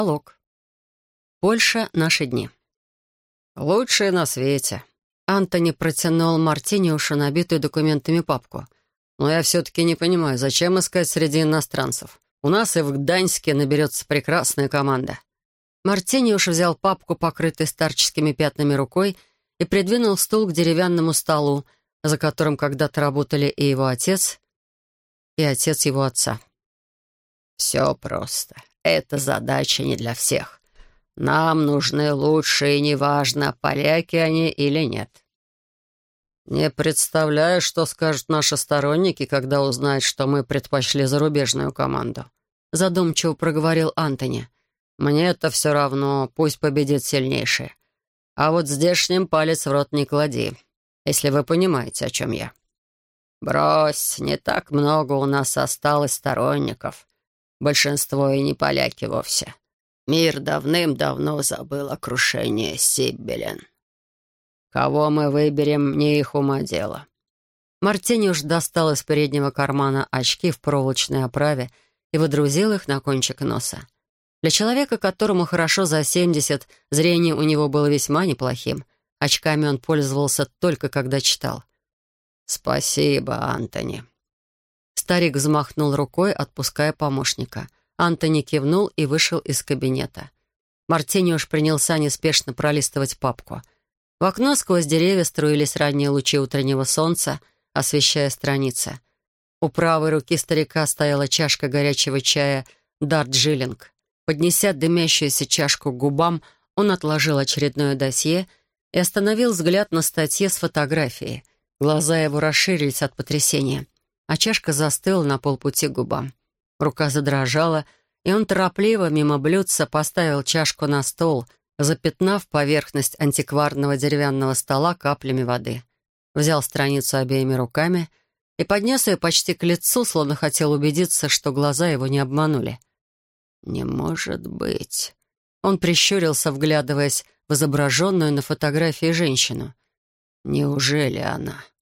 Лог. Польша. Наши дни. Лучшие на свете. Антони протянул Мартиниушу набитую документами папку. Но я все-таки не понимаю, зачем искать среди иностранцев? У нас и в Гданьске наберется прекрасная команда. Мартиниуш взял папку, покрытой старческими пятнами, рукой и придвинул стул к деревянному столу, за которым когда-то работали и его отец, и отец его отца. Все просто. Эта задача не для всех. Нам нужны лучшие, неважно, поляки они или нет. Не представляю, что скажут наши сторонники, когда узнают, что мы предпочли зарубежную команду. Задумчиво проговорил Антони. Мне-то все равно, пусть победит сильнейший. А вот здешним палец в рот не клади, если вы понимаете, о чем я. Брось, не так много у нас осталось сторонников. Большинство и не поляки вовсе. Мир давным-давно забыл о крушении Сиббелен. Кого мы выберем, не их ума дело. Мартиниуш достал из переднего кармана очки в проволочной оправе и водрузил их на кончик носа. Для человека, которому хорошо за 70, зрение у него было весьма неплохим. Очками он пользовался только когда читал. «Спасибо, Антони». Старик взмахнул рукой, отпуская помощника. Антони кивнул и вышел из кабинета. Мартиниуш принялся неспешно пролистывать папку. В окно сквозь деревья струились ранние лучи утреннего солнца, освещая страницы. У правой руки старика стояла чашка горячего чая «Дарджилинг». Поднеся дымящуюся чашку к губам, он отложил очередное досье и остановил взгляд на статье с фотографией. Глаза его расширились от потрясения, а чашка застыла на полпути к губам. Рука задрожала, и он торопливо мимо блюдца поставил чашку на стол, запятнав поверхность антикварного деревянного стола каплями воды. Взял страницу обеими руками и поднес ее почти к лицу, словно хотел убедиться, что глаза его не обманули. «Не может быть!» Он прищурился, вглядываясь в изображенную на фотографии женщину. «Неужели она?